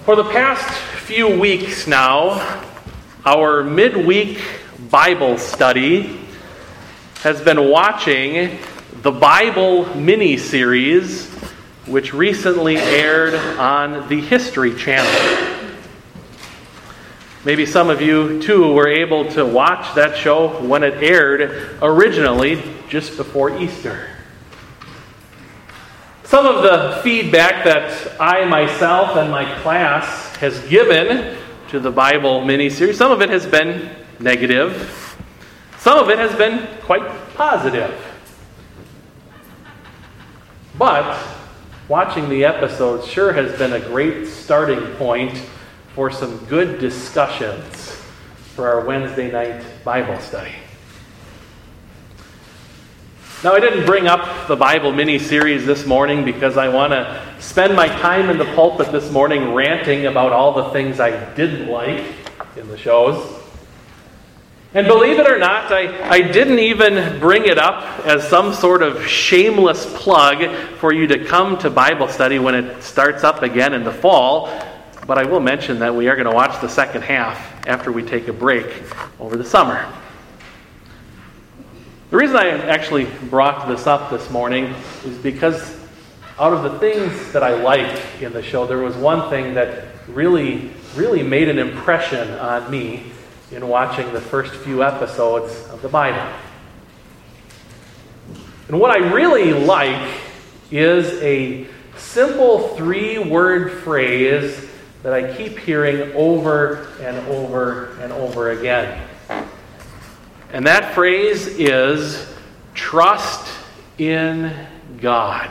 For the past few weeks now, our midweek Bible study has been watching the Bible mini-series, which recently aired on the History Channel. Maybe some of you, too, were able to watch that show when it aired originally just before Easter. Some of the feedback that I myself and my class has given to the Bible mini-series, some of it has been negative. Some of it has been quite positive. But watching the episodes sure has been a great starting point for some good discussions for our Wednesday night Bible study. Now, I didn't bring up the Bible mini-series this morning because I want to spend my time in the pulpit this morning ranting about all the things I didn't like in the shows. And believe it or not, I didn't even bring it up as some sort of shameless plug for you to come to Bible study when it starts up again in the fall. But I will mention that we are going to watch the second half after we take a break over the summer. The reason I actually brought this up this morning is because out of the things that I like in the show, there was one thing that really made an impression on me in watching the first few episodes of the Bible. And what I really like is a simple 3-word phrase that I keep hearing over and over and over again. And that phrase is, trust in God.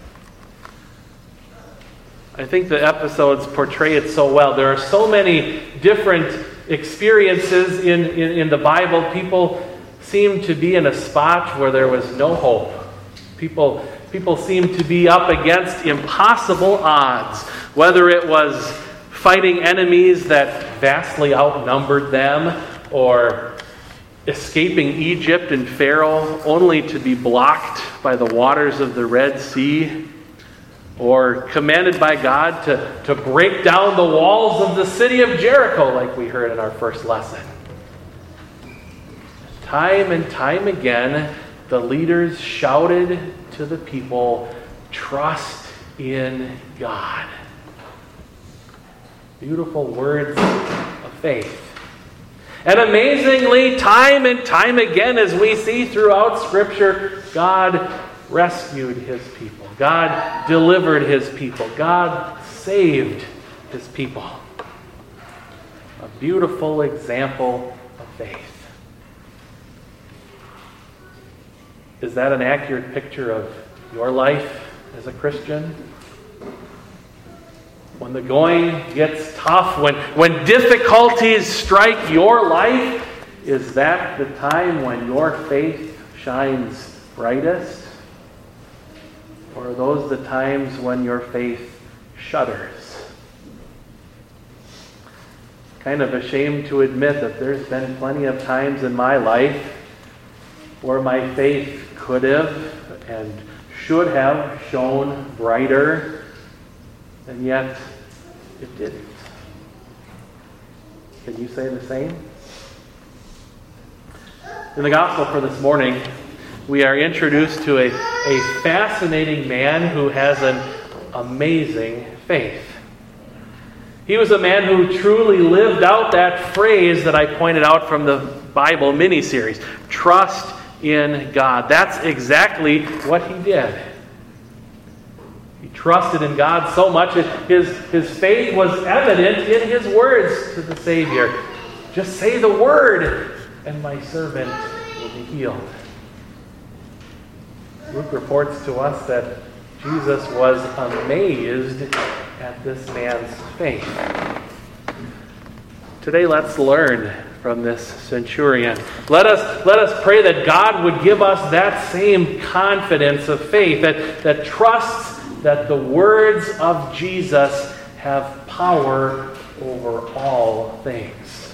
I think the episodes portray it so well. There are so many different experiences in the Bible. People seem to be in a spot where there was no hope. People seem to be up against impossible odds, whether it was fighting enemies that vastly outnumbered them, or escaping Egypt and Pharaoh only to be blocked by the waters of the Red Sea, or commanded by God to break down the walls of the city of Jericho, like we heard in our first lesson. Time and time again, the leaders shouted to the people, trust in God. Beautiful words of faith. And amazingly, time and time again, as we see throughout Scripture, God rescued His people. God delivered His people. God saved His people. A beautiful example of faith. Is that an accurate picture of your life as a Christian? When the going gets tough, when difficulties strike your life, is that the time when your faith shines brightest? Or are those the times when your faith shudders? Kind of ashamed to admit that there's been plenty of times in my life where my faith could have and should have shone brighter, and yet it didn't. Can you say the same? In the gospel for this morning, we are introduced to a fascinating man who has an amazing faith. He was a man who truly lived out that phrase that I pointed out from the Bible mini-series. Trust in God. That's exactly what he did. He trusted in God so much that his faith was evident in his words to the Savior. Just say the word, and my servant will be healed. Luke reports to us that Jesus was amazed at this man's faith. Today, let's learn from this centurion. Let us pray that God would give us that same confidence of faith, that trusts that the words of Jesus have power over all things.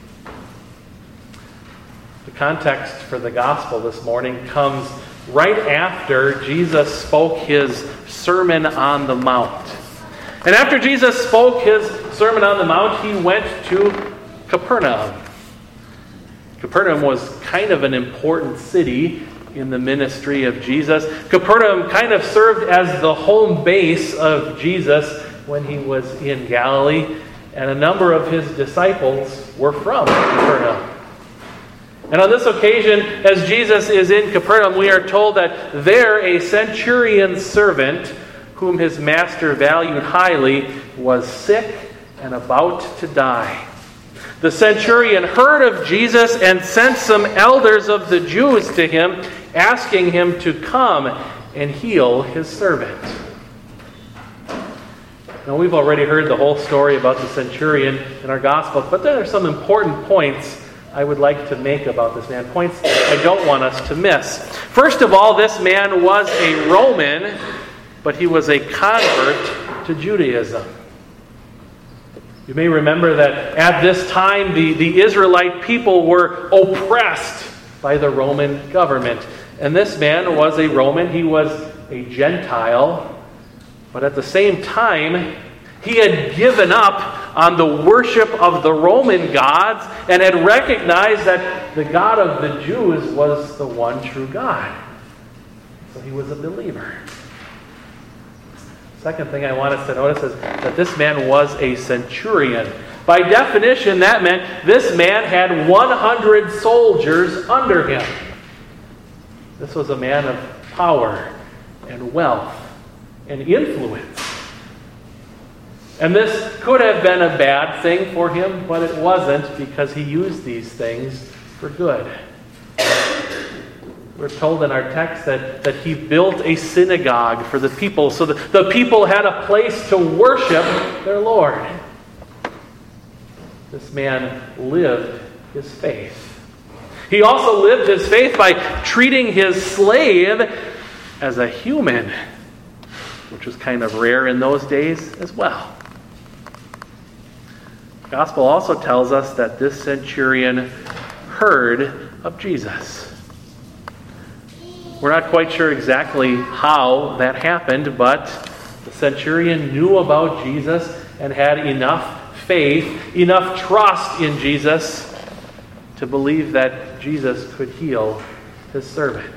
The context for the gospel this morning comes right after Jesus spoke his Sermon on the Mount. And after Jesus spoke his Sermon on the Mount, he went to Capernaum. Capernaum was kind of an important city in the ministry of Jesus. Capernaum kind of served as the home base of Jesus when he was in Galilee, and a number of his disciples were from Capernaum. And on this occasion, as Jesus is in Capernaum, we are told that there a centurion's servant, whom his master valued highly, was sick and about to die. The centurion heard of Jesus and sent some elders of the Jews to him, asking him to come and heal his servant. Now, we've already heard the whole story about the centurion in our gospel, but there are some important points I would like to make about this man, points I don't want us to miss. First of all, this man was a Roman, but he was a convert to Judaism. You may remember that at this time the Israelite people were oppressed by the Roman government. And this man was a Roman, he was a Gentile, but at the same time, he had given up on the worship of the Roman gods and had recognized that the God of the Jews was the one true God. So he was a believer. Second thing I want us to notice is that this man was a centurion. By definition, that meant this man had 100 soldiers under him. This was a man of power and wealth and influence. And this could have been a bad thing for him, but it wasn't, because he used these things for good. We're told in our text that he built a synagogue for the people, so that the people had a place to worship their Lord. This man lived his faith. He also lived his faith by treating his slave as a human, which was kind of rare in those days as well. The gospel also tells us that this centurion heard of Jesus. We're not quite sure exactly how that happened, but the centurion knew about Jesus and had enough faith, enough trust in Jesus to believe that Jesus could heal his servant.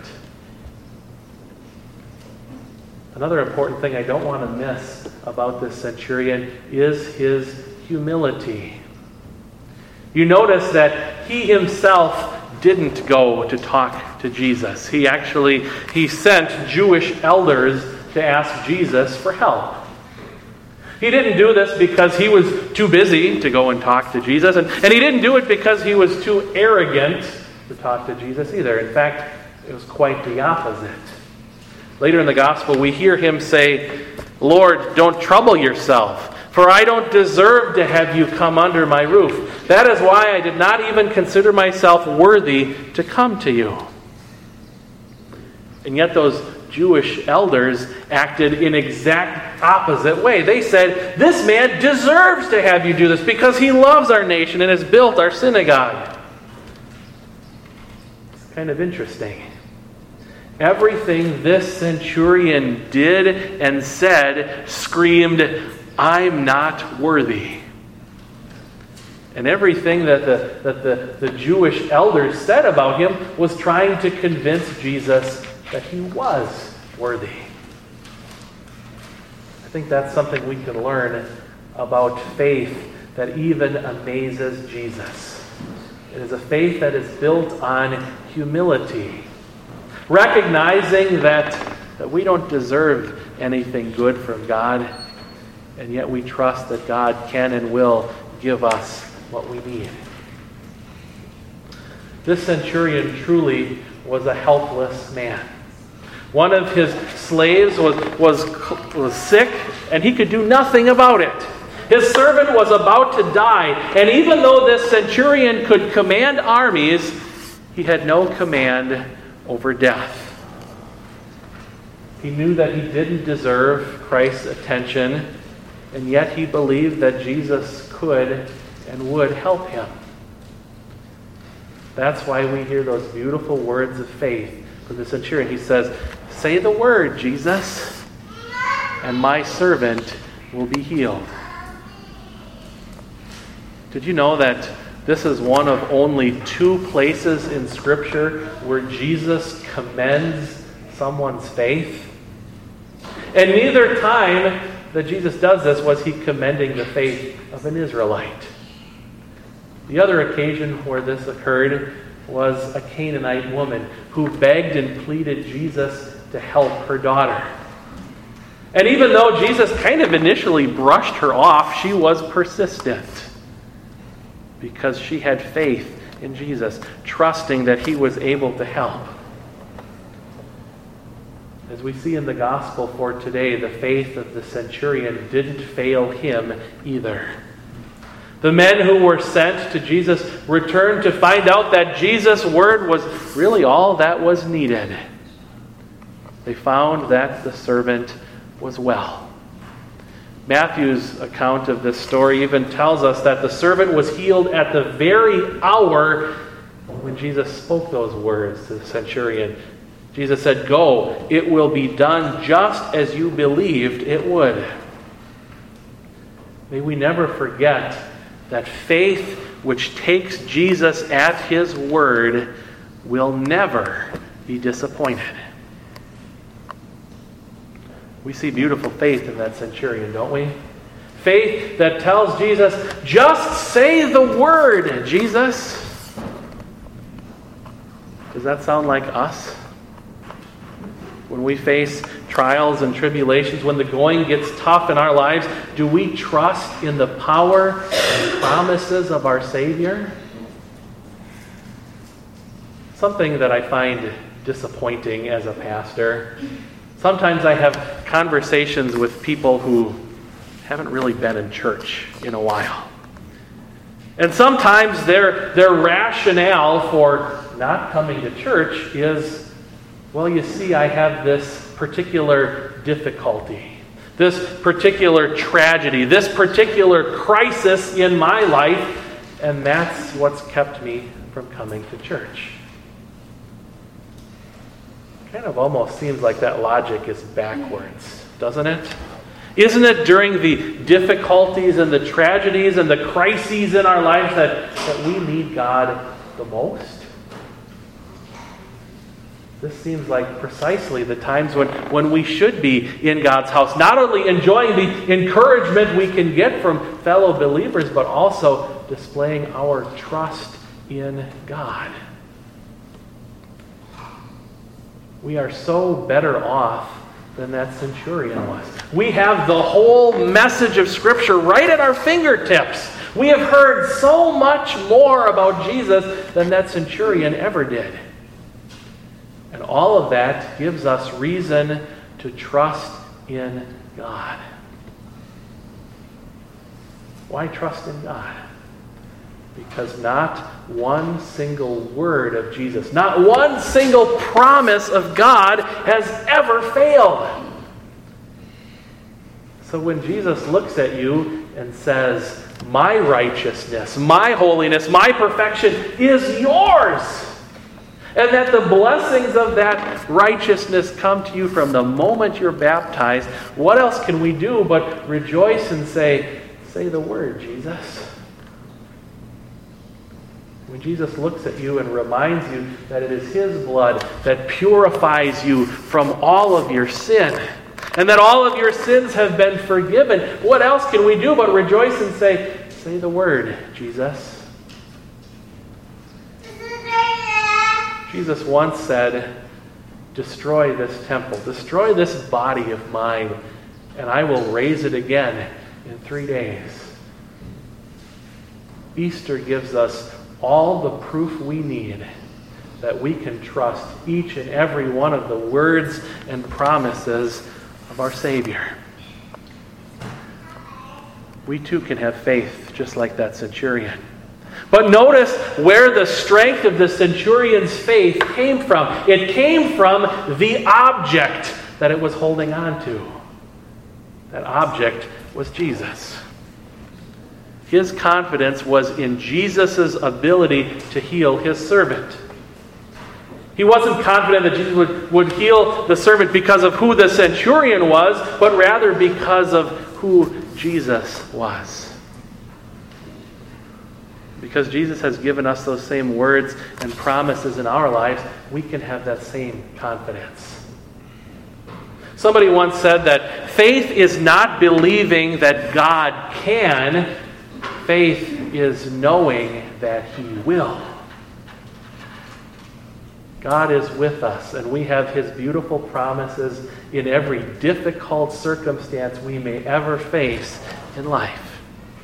Another important thing I don't want to miss about this centurion is his humility. You notice that he himself didn't go to talk to Jesus. He sent Jewish elders to ask Jesus for help. He didn't do this because he was too busy to go and talk to Jesus, and he didn't do it because he was too arrogant to talk to Jesus either. In fact, it was quite the opposite. Later in the gospel, we hear him say, "Lord, don't trouble yourself, for I don't deserve to have you come under my roof. That is why I did not even consider myself worthy to come to you." And yet those Jewish elders acted in exact opposite way. They said, "This man deserves to have you do this because he loves our nation and has built our synagogue." It's kind of interesting. Everything this centurion did and said screamed, "I'm not worthy." And everything that the Jewish elders said about him was trying to convince Jesus that he was worthy. I think that's something we can learn about faith that even amazes Jesus. It is a faith that is built on humility, recognizing that we don't deserve anything good from God, and yet we trust that God can and will give us what we need. This centurion truly was a helpless man. One of his slaves was sick, and he could do nothing about it. His servant was about to die, and even though this centurion could command armies, he had no command over death. He knew that he didn't deserve Christ's attention, and yet he believed that Jesus could and would help him. That's why we hear those beautiful words of faith from the centurion. He says, "Say the word, Jesus, and my servant will be healed. Did you know that this is one of only 2 places in Scripture where Jesus commends someone's faith? And neither time that Jesus does this was he commending the faith of an Israelite. The other occasion where this occurred was a Canaanite woman who begged and pleaded Jesus to help her daughter. And even though Jesus kind of initially brushed her off, she was persistent because she had faith in Jesus, trusting that he was able to help. As we see in the gospel for today, the faith of the centurion didn't fail him either. The men who were sent to Jesus returned to find out that Jesus' word was really all that was needed. They found that the servant was well. Matthew's account of this story even tells us that the servant was healed at the very hour when Jesus spoke those words to the centurion. Jesus said, "Go, it will be done just as you believed it would." May we never forget that faith which takes Jesus at his word will never be disappointed. We see beautiful faith in that centurion, don't we? Faith that tells Jesus, "Just say the word, Jesus." Does that sound like us? When we face trials and tribulations, when the going gets tough in our lives, do we trust in the power and promises of our Savior? Something that I find disappointing as a pastor. Sometimes I have conversations with people who haven't really been in church in a while. And sometimes their rationale for not coming to church is, well, you see, I have this particular difficulty, this particular tragedy, this particular crisis in my life, and that's what's kept me from coming to church. Kind of almost seems like that logic is backwards, doesn't it? Isn't it during the difficulties and the tragedies and the crises in our lives that we need God the most? This seems like precisely the times when we should be in God's house, not only enjoying the encouragement we can get from fellow believers, but also displaying our trust in God. We are so better off than that centurion was. We have the whole message of Scripture right at our fingertips. We have heard so much more about Jesus than that centurion ever did. And all of that gives us reason to trust in God. Why trust in God? Because not one single word of Jesus, not one single promise of God has ever failed. So when Jesus looks at you and says, "My righteousness, my holiness, my perfection is yours," and that the blessings of that righteousness come to you from the moment you're baptized, what else can we do but rejoice and say the word, Jesus? When Jesus looks at you and reminds you that it is his blood that purifies you from all of your sin, and that all of your sins have been forgiven, what else can we do but rejoice and say the word, Jesus? Jesus once said, "Destroy this temple, destroy this body of mine, and I will raise it again in 3 days." Easter gives us all the proof we need that we can trust each and every one of the words and promises of our Savior. We too can have faith just like that centurion. But notice where the strength of the centurion's faith came from. It came from the object that it was holding on to. That object was Jesus. His confidence was in Jesus' ability to heal his servant. He wasn't confident that Jesus would heal the servant because of who the centurion was, but rather because of who Jesus was. Because Jesus has given us those same words and promises in our lives, we can have that same confidence. Somebody once said that faith is not believing that God can. Faith is knowing that He will. God is with us, and we have His beautiful promises in every difficult circumstance we may ever face in life.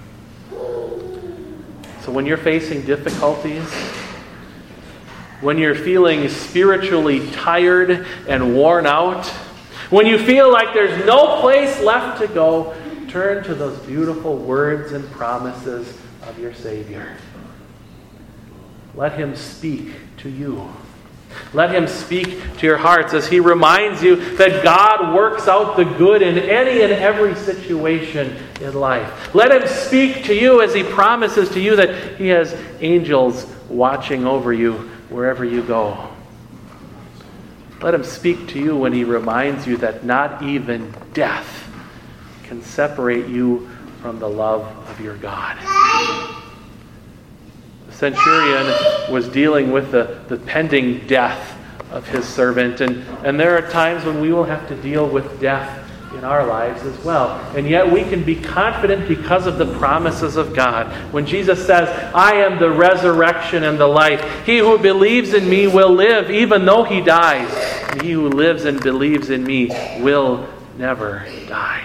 So when you're facing difficulties, when you're feeling spiritually tired and worn out, when you feel like there's no place left to go, turn to those beautiful words and promises of your Savior. Let Him speak to you. Let Him speak to your hearts as He reminds you that God works out the good in any and every situation in life. Let Him speak to you as He promises to you that He has angels watching over you wherever you go. Let Him speak to you when He reminds you that not even death can separate you from the love of your God. The centurion was dealing with the pending death of his servant, and there are times when we will have to deal with death in our lives as well. And yet we can be confident because of the promises of God. When Jesus says, I am the resurrection and the life. He who believes in me will live even though he dies. And he who lives and believes in me will never die.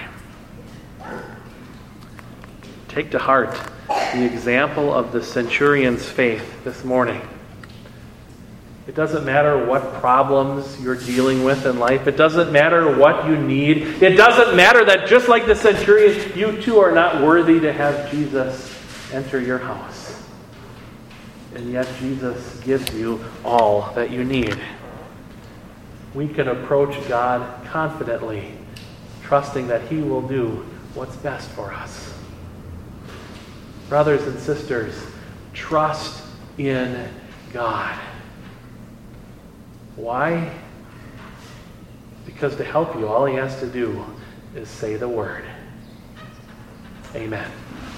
Take to heart the example of the centurion's faith this morning. It doesn't matter what problems you're dealing with in life. It doesn't matter what you need. It doesn't matter that just like the centurion, you too are not worthy to have Jesus enter your house. And yet Jesus gives you all that you need. We can approach God confidently, trusting that He will do what's best for us. Brothers and sisters, trust in God. Why? Because to help you, all He has to do is say the word. Amen.